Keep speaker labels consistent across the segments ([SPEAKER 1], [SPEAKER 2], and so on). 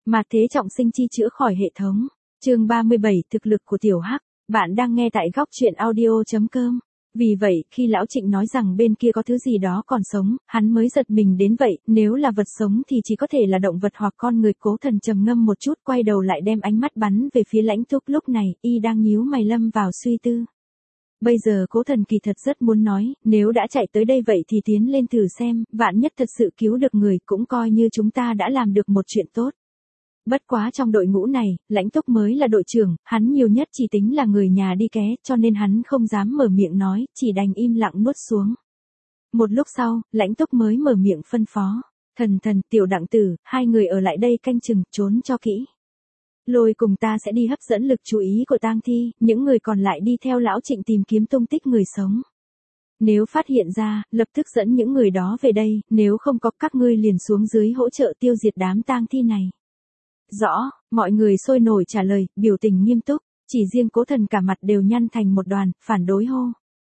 [SPEAKER 1] Mà thế trọng sinh chi chữa khỏi hệ thống. Chương 37, thực lực của tiểu Hắc. Bạn đang nghe tại góc truyện audio.com. Vì vậy, khi lão Trịnh nói rằng bên kia có thứ gì đó còn sống, hắn mới giật mình đến vậy, nếu là vật sống thì chỉ có thể là động vật hoặc con người. Cố Thần trầm ngâm một chút, quay đầu lại đem ánh mắt bắn về phía Lãnh Túc. Lúc này, y đang nhíu mày lâm vào suy tư. Bây giờ Cố Thần kỳ thật rất muốn nói, nếu đã chạy tới đây vậy thì tiến lên thử xem, vạn nhất thật sự cứu được người cũng coi như chúng ta đã làm được một chuyện tốt. Bất quá trong đội ngũ này, Lãnh Túc mới là đội trưởng, hắn nhiều nhất chỉ tính là người nhà đi ké, cho nên hắn không dám mở miệng nói, chỉ đành im lặng nuốt xuống. Một lúc sau, Lãnh Túc mới mở miệng phân phó. Thần, Tiểu Đặng Tử, hai người ở lại đây canh chừng, trốn cho kỹ. Lôi cùng ta sẽ đi hấp dẫn lực chú ý của tang thi, những người còn lại đi theo lão Trịnh tìm kiếm tung tích người sống. Nếu phát hiện ra, lập tức dẫn những người đó về đây, nếu không có các ngươi liền xuống dưới hỗ trợ tiêu diệt đám tang thi này. Rõ, mọi người sôi nổi trả lời, biểu tình nghiêm túc, chỉ riêng Cố Thần cả mặt đều nhăn thành một đoàn, phản đối hô.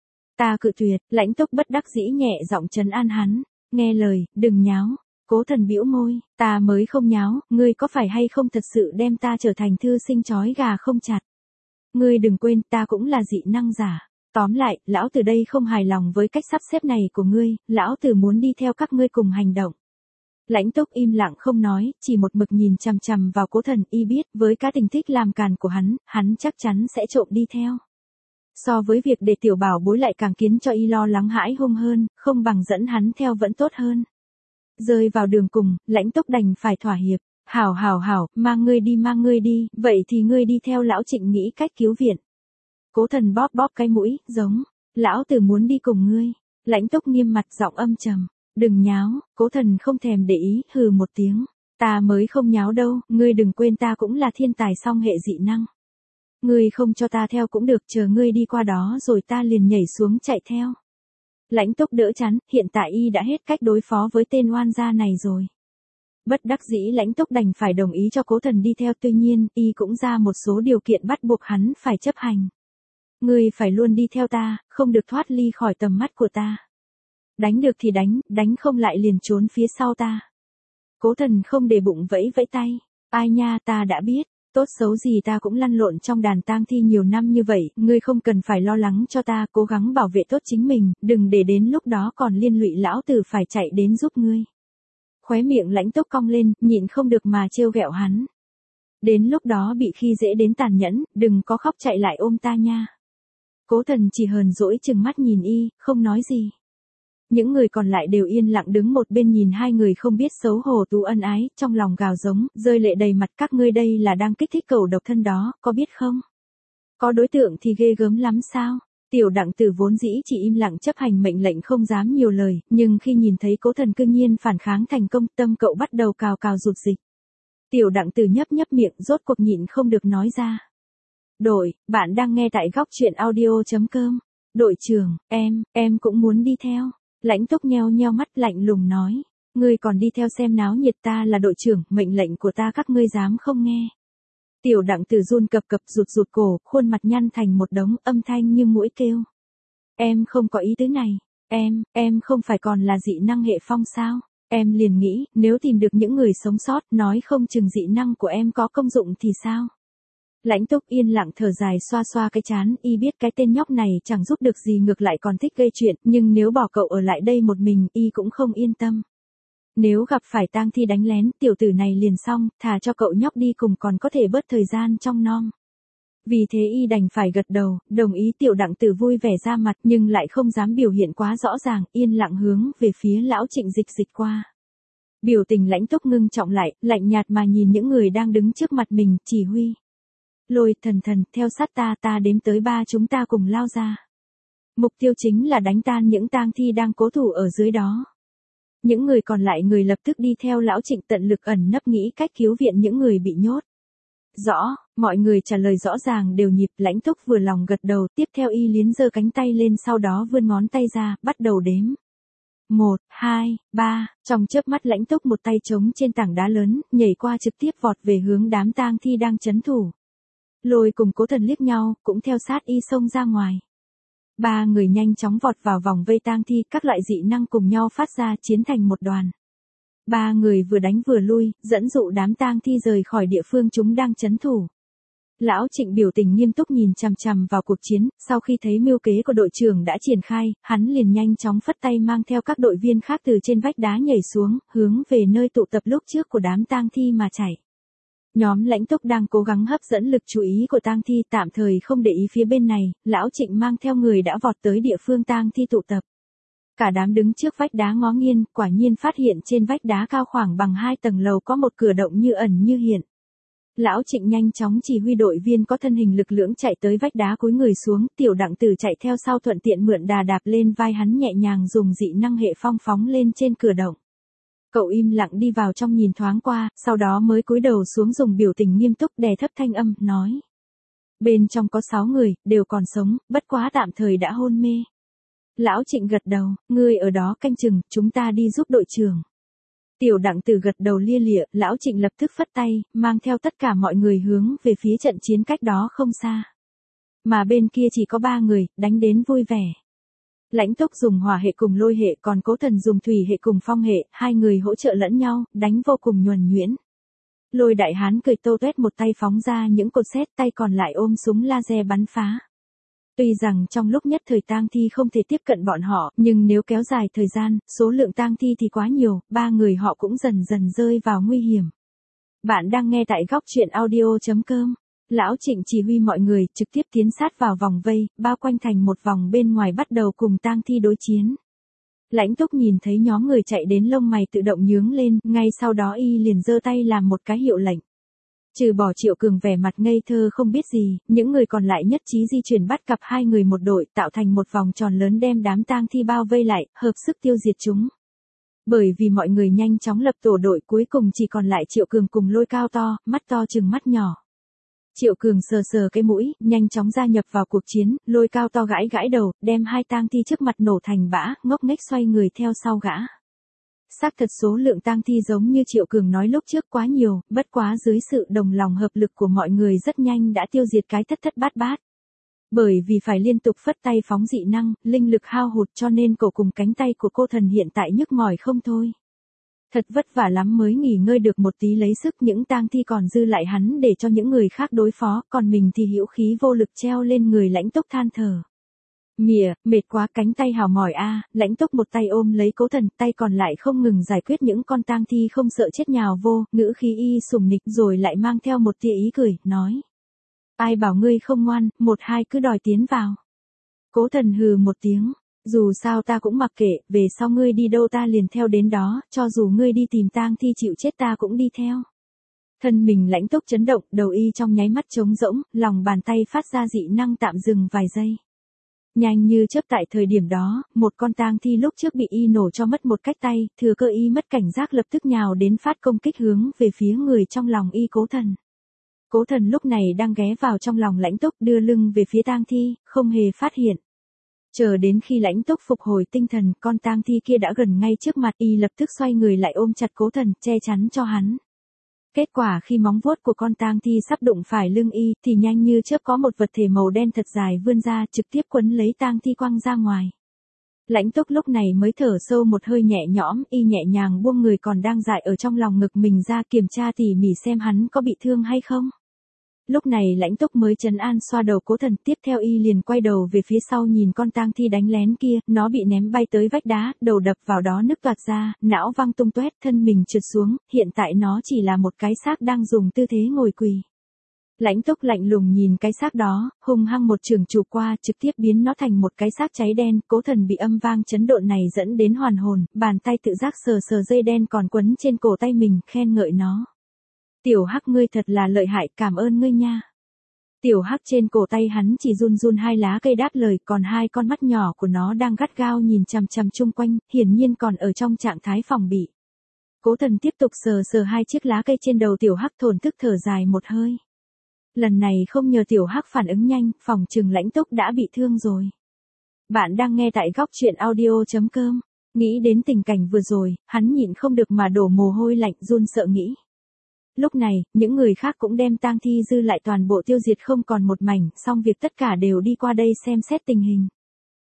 [SPEAKER 1] Ta cự tuyệt, Lãnh Túc bất đắc dĩ nhẹ giọng trấn an hắn, nghe lời, đừng nháo. Cố Thần bĩu môi, ta mới không nháo, ngươi có phải hay không thật sự đem ta trở thành thư sinh chói gà không chặt. Ngươi đừng quên, ta cũng là dị năng giả. Tóm lại, lão tử đây không hài lòng với cách sắp xếp này của ngươi, lão tử muốn đi theo các ngươi cùng hành động. Lãnh Túc im lặng không nói, chỉ một mực nhìn chằm chằm vào Cố Thần. Y biết, với cá tình thích làm càn của hắn chắc chắn sẽ trộm đi theo. So với việc để tiểu bảo bối lại càng khiến cho y lo lắng hãi hùng hơn, không bằng dẫn hắn theo vẫn tốt hơn. Rơi vào đường cùng, Lãnh Túc đành phải thỏa hiệp. Hảo, mang ngươi đi, vậy thì ngươi đi theo lão Trịnh nghĩ cách cứu viện. Cố Thần bóp cái mũi, giống, lão tử muốn đi cùng ngươi. Lãnh Túc nghiêm mặt giọng âm trầm. Đừng nháo, Cố Thần không thèm để ý, hừ một tiếng. Ta mới không nháo đâu, ngươi đừng quên ta cũng là thiên tài song hệ dị năng. Ngươi không cho ta theo cũng được, chờ ngươi đi qua đó rồi ta liền nhảy xuống chạy theo. Lãnh Túc đỡ chắn, hiện tại y đã hết cách đối phó với tên oan gia này rồi. Bất đắc dĩ Lãnh Túc đành phải đồng ý cho Cố Thần đi theo, tuy nhiên, y cũng ra một số điều kiện bắt buộc hắn phải chấp hành. Ngươi phải luôn đi theo ta, không được thoát ly khỏi tầm mắt của ta. Đánh được thì đánh không lại liền trốn phía sau ta. Cố Thần không để bụng vẫy tay. Ai nha, ta đã biết, tốt xấu gì ta cũng lăn lộn trong đàn tang thi nhiều năm như vậy, ngươi không cần phải lo lắng cho ta, cố gắng bảo vệ tốt chính mình, đừng để đến lúc đó còn liên lụy lão tử phải chạy đến giúp ngươi. Khóe miệng Lãnh Túc cong lên, nhịn không được mà trêu ghẹo hắn. Đến lúc đó bị khi dễ đến tàn nhẫn, đừng có khóc chạy lại ôm ta nha. Cố Thần chỉ hờn dỗi chừng mắt nhìn y, không nói gì. Những người còn lại đều yên lặng đứng một bên nhìn hai người không biết xấu hổ tú ân ái, trong lòng gào giống, rơi lệ đầy mặt. Các ngươi đây là đang kích thích cẩu độc thân đó, có biết không? Có đối tượng thì ghê gớm lắm sao? Tiểu Đặng Tử vốn dĩ chỉ im lặng chấp hành mệnh lệnh không dám nhiều lời, nhưng khi nhìn thấy Cố Thần cư nhiên phản kháng thành công, tâm cậu bắt đầu cào rụt dịch. Tiểu Đặng Tử nhấp miệng, rốt cuộc nhịn không được nói ra. Đội, bạn đang nghe tại góc truyện audio.com. Đội trưởng, em cũng muốn đi theo. Lãnh Túc nheo mắt lạnh lùng nói. Ngươi còn đi theo xem náo nhiệt, ta là đội trưởng, mệnh lệnh của ta các ngươi dám không nghe. Tiểu Đặng Tử run cập rụt cổ, khuôn mặt nhăn thành một đống, âm thanh như muỗi kêu. Em không có ý tứ này. Em không phải còn là dị năng hệ phong sao? Em liền nghĩ, nếu tìm được những người sống sót, nói không chừng dị năng của em có công dụng thì sao? Lãnh Túc yên lặng thở dài xoa cái trán, y biết cái tên nhóc này chẳng giúp được gì ngược lại còn thích gây chuyện, nhưng nếu bỏ cậu ở lại đây một mình, y cũng không yên tâm. Nếu gặp phải tang thi đánh lén, tiểu tử này liền xong, thà cho cậu nhóc đi cùng còn có thể bớt thời gian trong nom. Vì thế y đành phải gật đầu, đồng ý. Tiểu Đặng Tử vui vẻ ra mặt nhưng lại không dám biểu hiện quá rõ ràng, yên lặng hướng về phía lão Trịnh dịch qua. Biểu tình Lãnh Túc ngưng trọng lại, lạnh nhạt mà nhìn những người đang đứng trước mặt mình, chỉ huy. Lôi, thần, theo sát ta đếm tới 3 chúng ta cùng lao ra. Mục tiêu chính là đánh tan những tang thi đang cố thủ ở dưới đó. Những người còn lại người lập tức đi theo lão Trịnh tận lực ẩn nấp nghĩ cách cứu viện những người bị nhốt. Rõ, mọi người trả lời rõ ràng đều nhịp. Lãnh Túc vừa lòng gật đầu, tiếp theo y liến giơ cánh tay lên, sau đó vươn ngón tay ra, bắt đầu đếm. 1, 2, 3, trong chớp mắt Lãnh Túc một tay trống trên tảng đá lớn, nhảy qua trực tiếp vọt về hướng đám tang thi đang trấn thủ. Lôi cùng Cố Thần liếc nhau, cũng theo sát y xông ra ngoài. Ba người nhanh chóng vọt vào vòng vây tang thi, các loại dị năng cùng nhau phát ra, chiến thành một đoàn. Ba người vừa đánh vừa lui, dẫn dụ đám tang thi rời khỏi địa phương chúng đang trấn thủ. Lão Trịnh biểu tình nghiêm túc nhìn chằm chằm vào cuộc chiến, sau khi thấy mưu kế của đội trưởng đã triển khai, hắn liền nhanh chóng phất tay mang theo các đội viên khác từ trên vách đá nhảy xuống, hướng về nơi tụ tập lúc trước của đám tang thi mà chạy. Nhóm Lãnh Túc đang cố gắng hấp dẫn lực chú ý của tang thi, tạm thời không để ý phía bên này, Lão Trịnh mang theo người đã vọt tới địa phương tang thi tụ tập. Cả đám đứng trước vách đá ngó nghiêng, quả nhiên phát hiện trên vách đá cao khoảng bằng 2 tầng lầu có một cửa động như ẩn như hiện. Lão Trịnh nhanh chóng chỉ huy đội viên có thân hình lực lưỡng chạy tới vách đá cúi người xuống, Tiểu Đặng Tử chạy theo sau thuận tiện mượn đà đạp lên vai hắn nhẹ nhàng dùng dị năng hệ phong phóng lên trên cửa động. Cậu im lặng đi vào trong nhìn thoáng qua, sau đó mới cúi đầu xuống dùng biểu tình nghiêm túc đè thấp thanh âm, nói. Bên trong có 6 người, đều còn sống, bất quá tạm thời đã hôn mê. Lão Trịnh gật đầu, ngươi ở đó canh chừng, chúng ta đi giúp đội trưởng. Tiểu Đặng Tử gật đầu lia lịa, Lão Trịnh lập tức phất tay, mang theo tất cả mọi người hướng về phía trận chiến cách đó không xa. Mà bên kia chỉ có 3 người, đánh đến vui vẻ. Lãnh Túc dùng hỏa hệ cùng lôi hệ, còn Cố Thần dùng thủy hệ cùng phong hệ, 2 người hỗ trợ lẫn nhau, đánh vô cùng nhuần nhuyễn. Lôi đại hán cười tô toét một tay phóng ra những cột sét, tay còn lại ôm súng laser bắn phá. Tuy rằng trong lúc nhất thời tang thi không thể tiếp cận bọn họ, nhưng nếu kéo dài thời gian, số lượng tang thi thì quá nhiều, 3 người họ cũng dần dần rơi vào nguy hiểm. Bạn đang nghe tại góc truyện audio.com. Lão Trịnh chỉ huy mọi người trực tiếp tiến sát vào vòng vây, bao quanh thành một vòng bên ngoài bắt đầu cùng tang thi đối chiến. Lãnh Túc nhìn thấy nhóm người chạy đến lông mày tự động nhướng lên, ngay sau đó y liền giơ tay làm một cái hiệu lệnh. Trừ bỏ Triệu Cường vẻ mặt ngây thơ không biết gì, những người còn lại nhất trí di chuyển bắt cặp 2 người một đội, tạo thành một vòng tròn lớn đem đám tang thi bao vây lại, hợp sức tiêu diệt chúng. Bởi vì mọi người nhanh chóng lập tổ đội, cuối cùng chỉ còn lại Triệu Cường cùng Lôi Cao To, mắt to chừng mắt nhỏ. Triệu Cường sờ sờ cái mũi, nhanh chóng gia nhập vào cuộc chiến, Lôi Cao To gãi gãi đầu, đem 2 tang thi trước mặt nổ thành bã, ngốc nghếch xoay người theo sau gã. Xác thật số lượng tang thi giống như Triệu Cường nói lúc trước quá nhiều, bất quá dưới sự đồng lòng hợp lực của mọi người rất nhanh đã tiêu diệt cái thất thất bát bát. Bởi vì phải liên tục phất tay phóng dị năng, linh lực hao hụt cho nên cổ cùng cánh tay của cô thần hiện tại nhức mỏi không thôi. Thật vất vả lắm mới nghỉ ngơi được một tí lấy sức, những tang thi còn dư lại hắn để cho những người khác đối phó, còn mình thì hữu khí vô lực treo lên người Lãnh Túc than thở. Mỉa, mệt quá, cánh tay hào mỏi a. Lãnh Túc một tay ôm lấy Cố Thần, tay còn lại không ngừng giải quyết những con tang thi không sợ chết nhào vô, ngữ khí y sùng nịch rồi lại mang theo một tia ý cười, nói. Ai bảo ngươi không ngoan, 1-2 cứ đòi tiến vào. Cố Thần hừ một tiếng, dù sao ta cũng mặc kệ, về sau ngươi đi đâu ta liền theo đến đó, cho dù ngươi đi tìm tang thi chịu chết ta cũng đi theo. Thân mình Lãnh Túc chấn động, đầu y trong nháy mắt trống rỗng, lòng bàn tay phát ra dị năng tạm dừng vài giây. Nhanh như chớp tại thời điểm đó, một con tang thi lúc trước bị y nổ cho mất một cách tay, thừa cơ y mất cảnh giác lập tức nhào đến phát công kích hướng về phía người trong lòng y Cố Thần. Cố Thần lúc này đang ghé vào trong lòng Lãnh Túc đưa lưng về phía tang thi, không hề phát hiện. Chờ đến khi Lãnh Túc phục hồi tinh thần, con tang thi kia đã gần ngay trước mặt y lập tức xoay người lại ôm chặt Cố Thần, che chắn cho hắn. Kết quả khi móng vuốt của con tang thi sắp đụng phải lưng y, thì nhanh như chớp có một vật thể màu đen thật dài vươn ra, trực tiếp quấn lấy tang thi quăng ra ngoài. Lãnh Túc lúc này mới thở sâu một hơi nhẹ nhõm, y nhẹ nhàng buông người còn đang dại ở trong lòng ngực mình ra, kiểm tra tỉ mỉ xem hắn có bị thương hay không. Lúc này Lãnh Túc mới trấn an xoa đầu Cố Thần, tiếp theo y liền quay đầu về phía sau nhìn con tang thi đánh lén kia, nó bị ném bay tới vách đá, đầu đập vào đó nứt toạc ra, não văng tung toét, thân mình trượt xuống, hiện tại nó chỉ là một cái xác đang dùng tư thế ngồi quỳ. Lãnh Túc lạnh lùng nhìn cái xác đó, hung hăng một chưởng chụp qua, trực tiếp biến nó thành một cái xác cháy đen. Cố Thần bị âm vang chấn động này dẫn đến hoàn hồn, bàn tay tự giác sờ sờ dây đen còn quấn trên cổ tay mình, khen ngợi nó. Tiểu Hắc ngươi thật là lợi hại, cảm ơn ngươi nha. Tiểu Hắc trên cổ tay hắn chỉ run run 2 lá cây đáp lời, còn 2 con mắt nhỏ của nó đang gắt gao nhìn chằm chằm chung quanh, hiển nhiên còn ở trong trạng thái phòng bị. Cố Thần tiếp tục sờ sờ 2 chiếc lá cây trên đầu Tiểu Hắc, thổn thức thở dài một hơi. Lần này không nhờ Tiểu Hắc phản ứng nhanh, phòng trừng Lãnh Túc đã bị thương rồi. Bạn đang nghe tại góc truyện audio.com. Nghĩ đến tình cảnh vừa rồi, hắn nhịn không được mà đổ mồ hôi lạnh, run sợ nghĩ. Lúc này, những người khác cũng đem tang thi dư lại toàn bộ tiêu diệt không còn một mảnh, xong việc tất cả đều đi qua đây xem xét tình hình.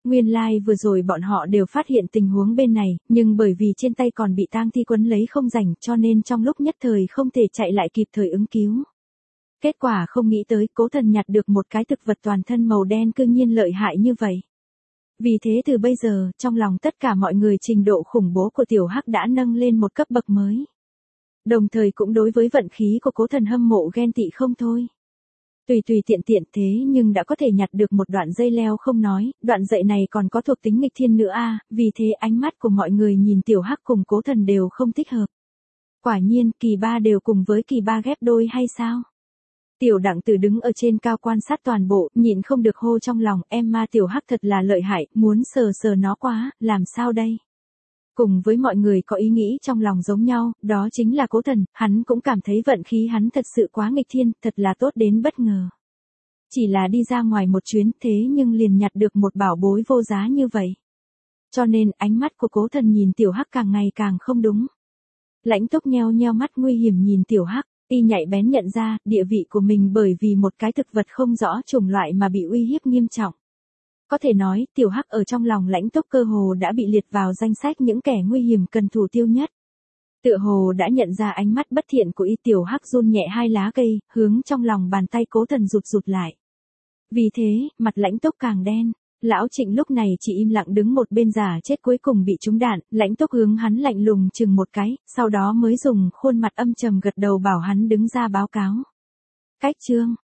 [SPEAKER 1] Nguyên lai vừa rồi bọn họ đều phát hiện tình huống bên này, nhưng bởi vì trên tay còn bị tang thi quấn lấy không rảnh cho nên trong lúc nhất thời không thể chạy lại kịp thời ứng cứu. Kết quả không nghĩ tới Cố Thần nhặt được một cái thực vật toàn thân màu đen cư nhiên lợi hại như vậy. Vì thế từ bây giờ, trong lòng tất cả mọi người trình độ khủng bố của Tiểu Hắc đã nâng lên một cấp bậc mới. Đồng thời cũng đối với vận khí của Cố Thần hâm mộ ghen tị không thôi. Tùy tiện tiện thế nhưng đã có thể nhặt được một đoạn dây leo không nói, đoạn dậy này còn có thuộc tính nghịch thiên nữa a, vì thế ánh mắt của mọi người nhìn Tiểu Hắc cùng Cố Thần đều không thích hợp. Quả nhiên, kỳ ba đều cùng với kỳ ba ghép đôi hay sao? Tiểu Đặng Tử đứng ở trên cao quan sát toàn bộ, nhịn không được hô trong lòng, em ma Tiểu Hắc thật là lợi hại, muốn sờ nó quá, làm sao đây? Cùng với mọi người có ý nghĩ trong lòng giống nhau, đó chính là Cố Thần, hắn cũng cảm thấy vận khí hắn thật sự quá nghịch thiên, thật là tốt đến bất ngờ. Chỉ là đi ra ngoài một chuyến thế nhưng liền nhặt được một bảo bối vô giá như vậy. Cho nên ánh mắt của Cố Thần nhìn Tiểu Hắc càng ngày càng không đúng. Lãnh Túc nheo mắt nguy hiểm nhìn Tiểu Hắc, y nhạy bén nhận ra địa vị của mình bởi vì một cái thực vật không rõ chủng loại mà bị uy hiếp nghiêm trọng. Có thể nói, Tiểu Hắc ở trong lòng Lãnh Túc cơ hồ đã bị liệt vào danh sách những kẻ nguy hiểm cần thủ tiêu nhất. Tựa hồ đã nhận ra ánh mắt bất thiện của y, Tiểu Hắc run nhẹ hai lá cây, hướng trong lòng bàn tay Cố Thần rụt lại. Vì thế, mặt Lãnh Túc càng đen. Lão Trịnh lúc này chỉ im lặng đứng một bên giả chết cuối cùng bị trúng đạn, Lãnh Túc hướng hắn lạnh lùng chừng một cái, sau đó mới dùng khuôn mặt âm trầm gật đầu bảo hắn đứng ra báo cáo. Cách chương